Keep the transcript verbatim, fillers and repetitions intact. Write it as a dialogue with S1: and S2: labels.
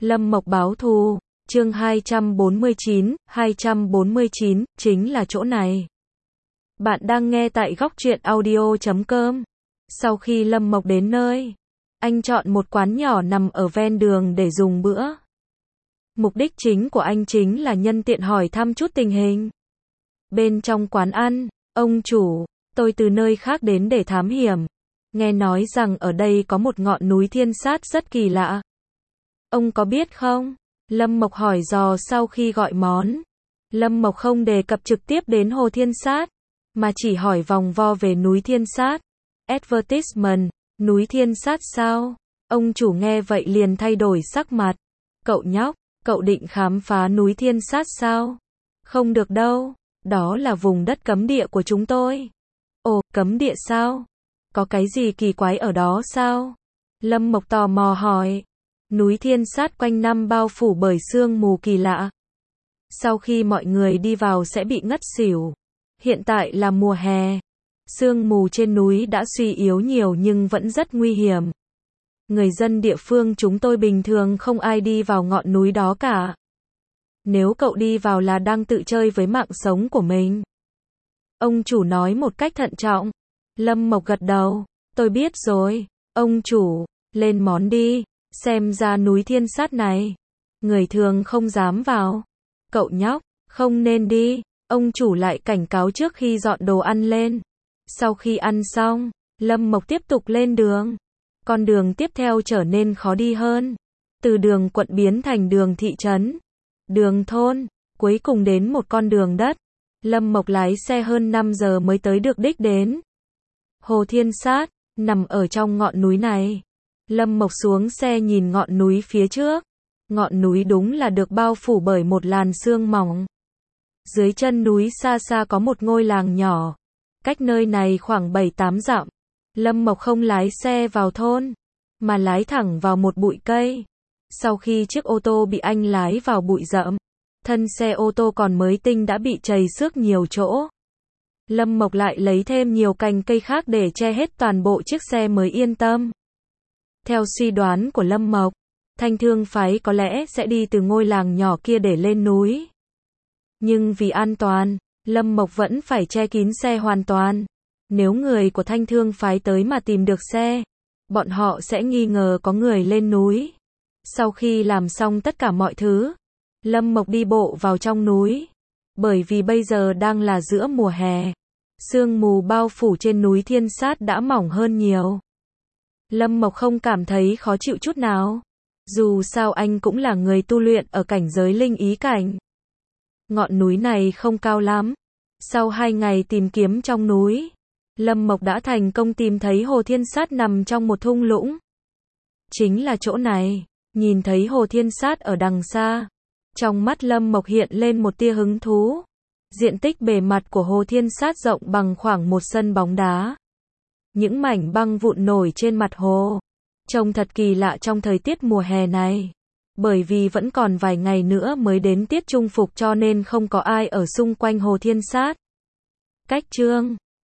S1: Lâm Mộc báo thù, chương hai trăm bốn mươi chín, hai trăm bốn mươi chín, chính là chỗ này. Bạn đang nghe tại góc truyện audio chấm com. Sau khi Lâm Mộc đến nơi, anh chọn một quán nhỏ nằm ở ven đường để dùng bữa. Mục đích chính của anh chính là nhân tiện hỏi thăm chút tình hình. Bên trong quán ăn, ông chủ, tôi từ nơi khác đến để thám hiểm. Nghe nói rằng ở đây có một ngọn núi thiên sát rất kỳ lạ. Ông có biết không? Lâm Mộc hỏi dò sau khi gọi món. Lâm Mộc không đề cập trực tiếp đến hồ thiên sát, mà chỉ hỏi vòng vo về núi thiên sát. Advertisement, núi thiên sát sao? Ông chủ nghe vậy liền thay đổi sắc mặt. Cậu nhóc, cậu định khám phá núi thiên sát sao? Không được đâu, đó là vùng đất cấm địa của chúng tôi. Ồ, cấm địa sao? Có cái gì kỳ quái ở đó sao? Lâm Mộc tò mò hỏi. Núi thiên sát quanh năm bao phủ bởi sương mù kỳ lạ. Sau khi mọi người đi vào sẽ bị ngất xỉu. Hiện tại là mùa hè. Sương mù trên núi đã suy yếu nhiều nhưng vẫn rất nguy hiểm. Người dân địa phương chúng tôi bình thường không ai đi vào ngọn núi đó cả. Nếu cậu đi vào là đang tự chơi với mạng sống của mình. Ông chủ nói một cách thận trọng. Lâm Mộc gật đầu. Tôi biết rồi. Ông chủ, lên món đi. Xem ra núi thiên sát này, người thường không dám vào. Cậu nhóc, không nên đi. Ông chủ lại cảnh cáo trước khi dọn đồ ăn lên. Sau khi ăn xong, Lâm Mộc tiếp tục lên đường. Con đường tiếp theo trở nên khó đi hơn. Từ đường quận biến thành đường thị trấn, đường thôn, cuối cùng đến một con đường đất. Lâm Mộc lái xe hơn năm giờ mới tới được đích đến. Hồ Thiên Sát, nằm ở trong ngọn núi này. Lâm Mộc xuống xe nhìn ngọn núi phía trước. Ngọn núi đúng là được bao phủ bởi một làn sương mỏng. Dưới chân núi xa xa có một ngôi làng nhỏ. Cách nơi này khoảng bảy tám dặm. Lâm Mộc không lái xe vào thôn, mà lái thẳng vào một bụi cây. Sau khi chiếc ô tô bị anh lái vào bụi rậm, thân xe ô tô còn mới tinh đã bị trầy xước nhiều chỗ. Lâm Mộc lại lấy thêm nhiều cành cây khác để che hết toàn bộ chiếc xe mới yên tâm. Theo suy đoán của Lâm Mộc, Thanh Thương phái có lẽ sẽ đi từ ngôi làng nhỏ kia để lên núi. Nhưng vì an toàn, Lâm Mộc vẫn phải che kín xe hoàn toàn. Nếu người của Thanh Thương phái tới mà tìm được xe, bọn họ sẽ nghi ngờ có người lên núi. Sau khi làm xong tất cả mọi thứ, Lâm Mộc đi bộ vào trong núi. Bởi vì bây giờ đang là giữa mùa hè, sương mù bao phủ trên núi thiên sát đã mỏng hơn nhiều. Lâm Mộc không cảm thấy khó chịu chút nào. Dù sao anh cũng là người tu luyện ở cảnh giới linh ý cảnh. Ngọn núi này không cao lắm. Sau hai ngày tìm kiếm trong núi, Lâm Mộc đã thành công tìm thấy hồ thiên sát nằm trong một thung lũng. Chính là chỗ này. Nhìn thấy hồ thiên sát ở đằng xa, trong mắt Lâm Mộc hiện lên một tia hứng thú. Diện tích bề mặt của hồ thiên sát rộng bằng khoảng một sân bóng đá. Những mảnh băng vụn nổi trên mặt hồ, trông thật kỳ lạ trong thời tiết mùa hè này. Bởi vì vẫn còn vài ngày nữa mới đến tiết trung phục cho nên không có ai ở xung quanh hồ thiên sát. Cách chương